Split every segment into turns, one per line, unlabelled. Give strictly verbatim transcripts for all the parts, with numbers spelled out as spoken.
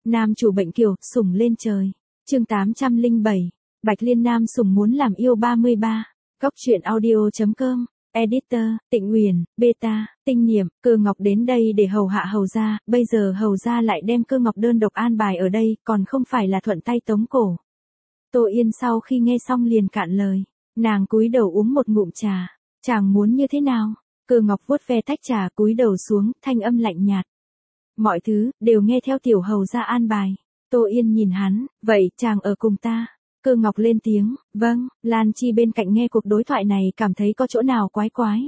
Nam chủ bệnh kiều, sủng lên trời. Chương tám trăm lẻ bảy. Bạch Liên Nam sủng muốn làm yêu ba mươi ba. Góc truyện audio.com. Editor, Tịnh Uyển, Beta, Tinh Niệm, Cơ Ngọc đến đây để hầu hạ hầu gia, bây giờ hầu gia lại đem Cơ Ngọc đơn độc an bài ở đây, còn không phải là thuận tay tống cổ. Tô Yên sau khi nghe xong liền cạn lời, nàng cúi đầu uống một ngụm trà, chàng muốn như thế nào? Cơ Ngọc vuốt ve tách trà cúi đầu xuống, thanh âm lạnh nhạt. Mọi thứ, đều nghe theo tiểu hầu gia an bài. Tô Yên nhìn hắn, vậy chàng ở cùng ta. Cơ Ngọc lên tiếng, vâng, Lan Chi bên cạnh nghe cuộc đối thoại này cảm thấy có chỗ nào quái quái.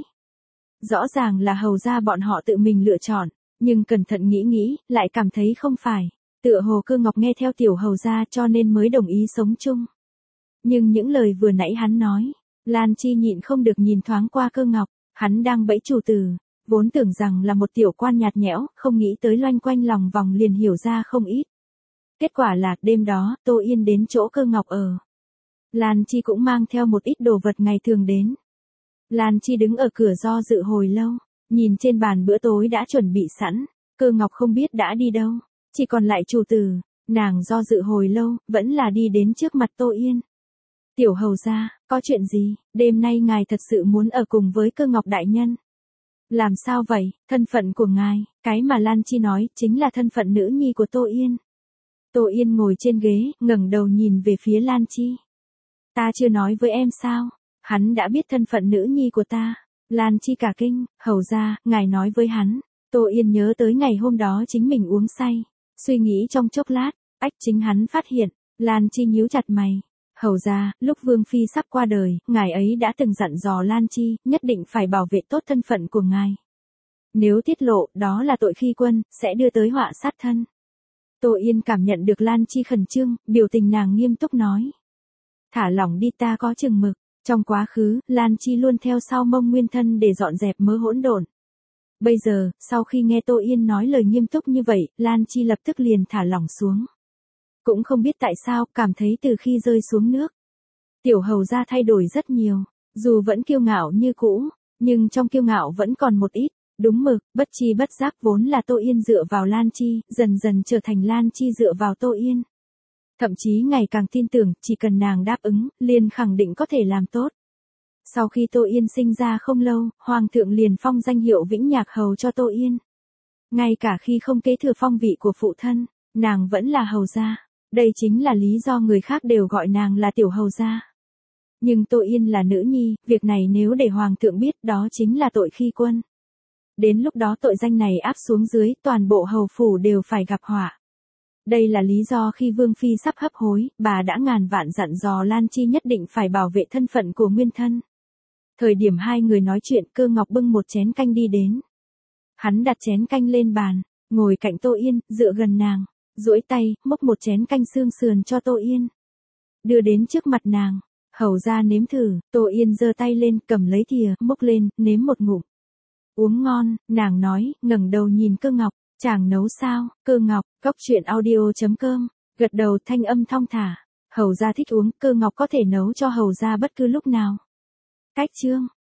Rõ ràng là hầu gia bọn họ tự mình lựa chọn, nhưng cẩn thận nghĩ nghĩ, lại cảm thấy không phải. Tựa hồ Cơ Ngọc nghe theo tiểu hầu gia cho nên mới đồng ý sống chung. Nhưng những lời vừa nãy hắn nói, Lan Chi nhịn không được nhìn thoáng qua Cơ Ngọc, hắn đang bẫy chủ tử, vốn tưởng rằng là một tiểu quan nhạt nhẽo, không nghĩ tới loanh quanh lòng vòng liền hiểu ra không ít. Kết quả là, đêm đó, Tô Yên đến chỗ Cơ Ngọc ở. Lan Chi cũng mang theo một ít đồ vật ngày thường đến. Lan Chi đứng ở cửa do dự hồi lâu, nhìn trên bàn bữa tối đã chuẩn bị sẵn, Cơ Ngọc không biết đã đi đâu, chỉ còn lại chủ tử, nàng do dự hồi lâu, vẫn là đi đến trước mặt Tô Yên. Tiểu hầu gia, có chuyện gì, đêm nay ngài thật sự muốn ở cùng với Cơ Ngọc đại nhân? Làm sao vậy, thân phận của ngài, cái mà Lan Chi nói, chính là thân phận nữ nhi của Tô Yên. Tô Yên ngồi trên ghế, ngẩng đầu nhìn về phía Lan Chi. Ta chưa nói với em sao, hắn đã biết thân phận nữ nhi của ta. Lan Chi cả kinh, hầu gia, ngài nói với hắn. Tô Yên nhớ tới ngày hôm đó chính mình uống say, suy nghĩ trong chốc lát, ách chính hắn phát hiện. Lan Chi nhíu chặt mày. Hầu gia, lúc Vương Phi sắp qua đời, ngài ấy đã từng dặn dò Lan Chi, nhất định phải bảo vệ tốt thân phận của ngài. Nếu tiết lộ, đó là tội khi quân, sẽ đưa tới họa sát thân. Tô Yên cảm nhận được Lan Chi khẩn trương, biểu tình nàng nghiêm túc nói. Thả lỏng đi, ta có chừng mực. Trong quá khứ, Lan Chi luôn theo sau Mông Nguyên Thân để dọn dẹp mớ hỗn độn. Bây giờ, sau khi nghe Tô Yên nói lời nghiêm túc như vậy, Lan Chi lập tức liền thả lỏng xuống. Cũng không biết tại sao, cảm thấy từ khi rơi xuống nước, tiểu hầu gia thay đổi rất nhiều, dù vẫn kiêu ngạo như cũ, nhưng trong kiêu ngạo vẫn còn một ít. Đúng mực, bất chi bất giác vốn là Tô Yên dựa vào Lan Chi, dần dần trở thành Lan Chi dựa vào Tô Yên. Thậm chí ngày càng tin tưởng, chỉ cần nàng đáp ứng, liền khẳng định có thể làm tốt. Sau khi Tô Yên sinh ra không lâu, Hoàng thượng liền phong danh hiệu Vĩnh Nhạc Hầu cho Tô Yên. Ngay cả khi không kế thừa phong vị của phụ thân, nàng vẫn là hầu gia. Đây chính là lý do người khác đều gọi nàng là tiểu hầu gia. Nhưng Tô Yên là nữ nhi, việc này nếu để Hoàng thượng biết đó chính là tội khi quân. Đến lúc đó tội danh này áp xuống dưới, toàn bộ hầu phủ đều phải gặp họa. Đây là lý do khi Vương Phi sắp hấp hối, bà đã ngàn vạn dặn dò Lan Chi nhất định phải bảo vệ thân phận của nguyên thân. Thời điểm hai người nói chuyện, Cơ Ngọc bưng một chén canh đi đến. Hắn đặt chén canh lên bàn, ngồi cạnh Tô Yên, dựa gần nàng, duỗi tay, múc một chén canh xương sườn cho Tô Yên. Đưa đến trước mặt nàng, hầu ra nếm thử, Tô Yên giơ tay lên, cầm lấy thìa, múc lên, nếm một ngụm. Uống ngon, nàng nói, ngẩng đầu nhìn Cơ Ngọc, chàng nấu sao? Cơ Ngọc, góc truyện audio.com, gật đầu thanh âm thong thả. Hầu gia thích uống, Cơ Ngọc có thể nấu cho hầu gia bất cứ lúc nào. Cách chương.